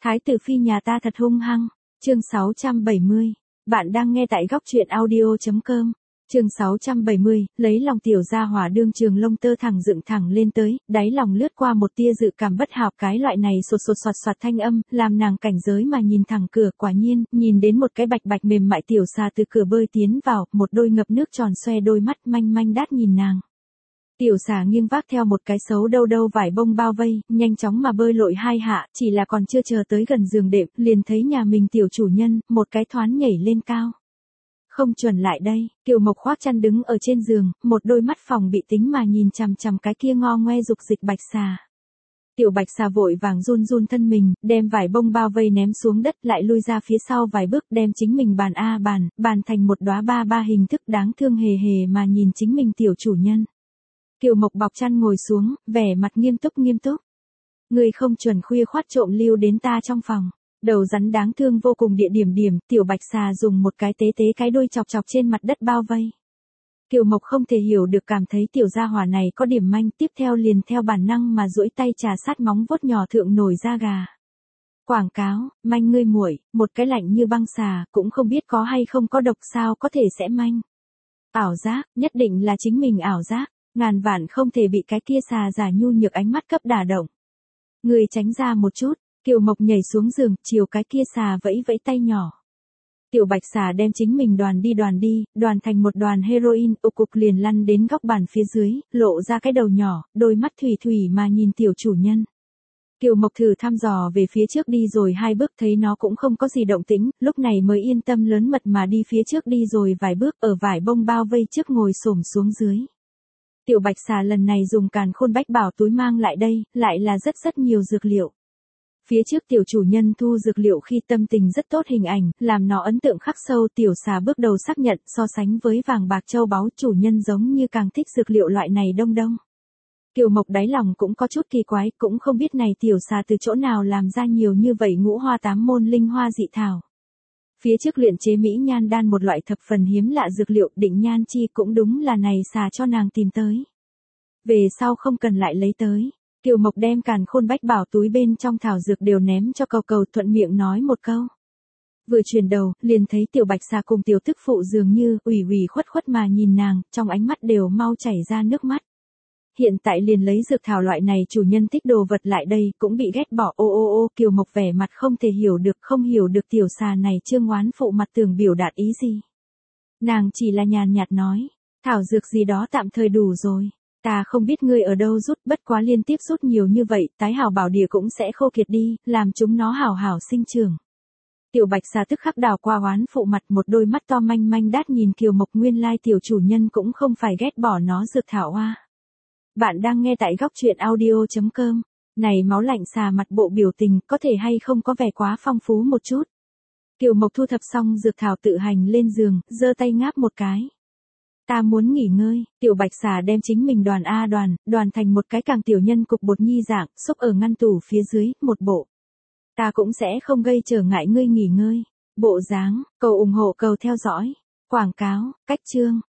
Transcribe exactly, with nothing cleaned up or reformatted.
Thái tử phi nhà ta thật hung hăng. Chương sáu trăm bảy mươi. Bạn đang nghe tại góc truyện audio.com. Chương sáu trăm bảy mươi, lấy lòng tiểu gia hỏa đương trường lông tơ thẳng dựng thẳng lên tới, đáy lòng lướt qua một tia dự cảm bất hảo, cái loại này sột sột soạt soạt thanh âm, làm nàng cảnh giới mà nhìn thẳng cửa, quả nhiên, nhìn đến một cái bạch bạch mềm mại tiểu xà từ cửa bơi tiến vào, một đôi ngập nước tròn xoe đôi mắt manh manh đát nhìn nàng. Tiểu xà nghiêng vác theo một cái xấu đâu đâu vải bông bao vây, nhanh chóng mà bơi lội hai hạ, chỉ là còn chưa chờ tới gần giường đệm, liền thấy nhà mình tiểu chủ nhân, một cái thoán nhảy lên cao. Không chuẩn lại đây, Kiều Mộc khoác chăn đứng ở trên giường, một đôi mắt phòng bị tính mà nhìn chằm chằm cái kia ngo ngoe dục dịch bạch xà. Tiểu bạch xà vội vàng run run thân mình, đem vải bông bao vây ném xuống đất, lại lui ra phía sau vài bước, đem chính mình bàn a bàn, bàn thành một đóa ba ba hình thức đáng thương hề hề mà nhìn chính mình tiểu chủ nhân. Kiều Mộc bọc chăn ngồi xuống, vẻ mặt nghiêm túc nghiêm túc. Ngươi không chuẩn khuya khoắt trộm lưu đến ta trong phòng. Đầu rắn đáng thương vô cùng địa điểm điểm, tiểu bạch xà dùng một cái tế tế cái đuôi chọc chọc trên mặt đất bao vây. Kiều Mộc không thể hiểu được, cảm thấy tiểu gia hỏa này có điểm manh, tiếp theo liền theo bản năng mà duỗi tay trà sát móng vuốt nhỏ thượng nổi da gà. Quảng cáo, manh ngươi muội, một cái lạnh như băng xà, cũng không biết có hay không có độc, sao có thể sẽ manh. Ảo giác, nhất định là chính mình ảo giác, ngàn vạn không thể bị cái kia xà giả nhu nhược ánh mắt cấp đả động. Ngươi tránh ra một chút. Kiều Mộc nhảy xuống giường, chiều cái kia xà vẫy vẫy tay nhỏ. Tiểu bạch xà đem chính mình đoàn đi đoàn đi, đoàn thành một đoàn heroin, ục cục liền lăn đến góc bàn phía dưới, lộ ra cái đầu nhỏ, đôi mắt thủy thủy mà nhìn tiểu chủ nhân. Kiều Mộc thử thăm dò về phía trước đi rồi hai bước, thấy nó cũng không có gì động tĩnh, lúc này mới yên tâm lớn mật mà đi phía trước đi rồi vài bước, ở vải bông bao vây trước ngồi xổm xuống dưới. Tiểu bạch xà lần này dùng càn khôn bách bảo túi mang lại đây, lại là rất rất nhiều dược liệu. Phía trước tiểu chủ nhân thu dược liệu khi tâm tình rất tốt, hình ảnh, làm nó ấn tượng khắc sâu. Tiểu xà bước đầu xác nhận, so sánh với vàng bạc châu báu, chủ nhân giống như càng thích dược liệu loại này đông đông. Kiều Mộc đáy lòng cũng có chút kỳ quái, cũng không biết này tiểu xà từ chỗ nào làm ra nhiều như vậy ngũ hoa tám môn linh hoa dị thảo. Phía trước luyện chế mỹ nhan đan, một loại thập phần hiếm lạ dược liệu, định nhan chi cũng đúng là này xà cho nàng tìm tới. Về sau không cần lại lấy tới. Kiều Mộc đem càn khôn bách bảo túi bên trong thảo dược đều ném cho cầu cầu, thuận miệng nói một câu. Vừa chuyển đầu, liền thấy tiểu bạch xà cùng tiểu tức phụ dường như ủy ủy khuất khuất mà nhìn nàng, trong ánh mắt đều mau chảy ra nước mắt. Hiện tại liền lấy dược thảo loại này chủ nhân thích đồ vật lại đây, cũng bị ghét bỏ. Ô ô ô, Kiều Mộc vẻ mặt không thể hiểu được, không hiểu được tiểu xà này trương oán phụ mặt tưởng biểu đạt ý gì. Nàng chỉ là nhàn nhạt nói, thảo dược gì đó tạm thời đủ rồi. Ta không biết ngươi ở đâu rút, bất quá liên tiếp rút nhiều như vậy, tái hảo bảo địa cũng sẽ khô kiệt đi, làm chúng nó hảo hảo sinh trưởng. Tiểu bạch xà tức khắc đảo qua oán phụ mặt, một đôi mắt to manh manh đát nhìn Kiều Mộc, nguyên lai tiểu chủ nhân cũng không phải ghét bỏ nó dược thảo oa. Bạn đang nghe tại góc truyện audio.com. Này máu lạnh xà mặt bộ biểu tình, có thể hay không có vẻ quá phong phú một chút. Kiều Mộc thu thập xong dược thảo tự hành lên giường, giơ tay ngáp một cái. Ta muốn nghỉ ngơi. Tiểu bạch xà đem chính mình đoàn a đoàn, đoàn thành một cái càng tiểu nhân cục bột nhi dạng, xúc ở ngăn tủ phía dưới, một bộ. Ta cũng sẽ không gây trở ngại ngươi nghỉ ngơi. Bộ dáng, cầu ủng hộ, cầu theo dõi. Quảng cáo, cách chương.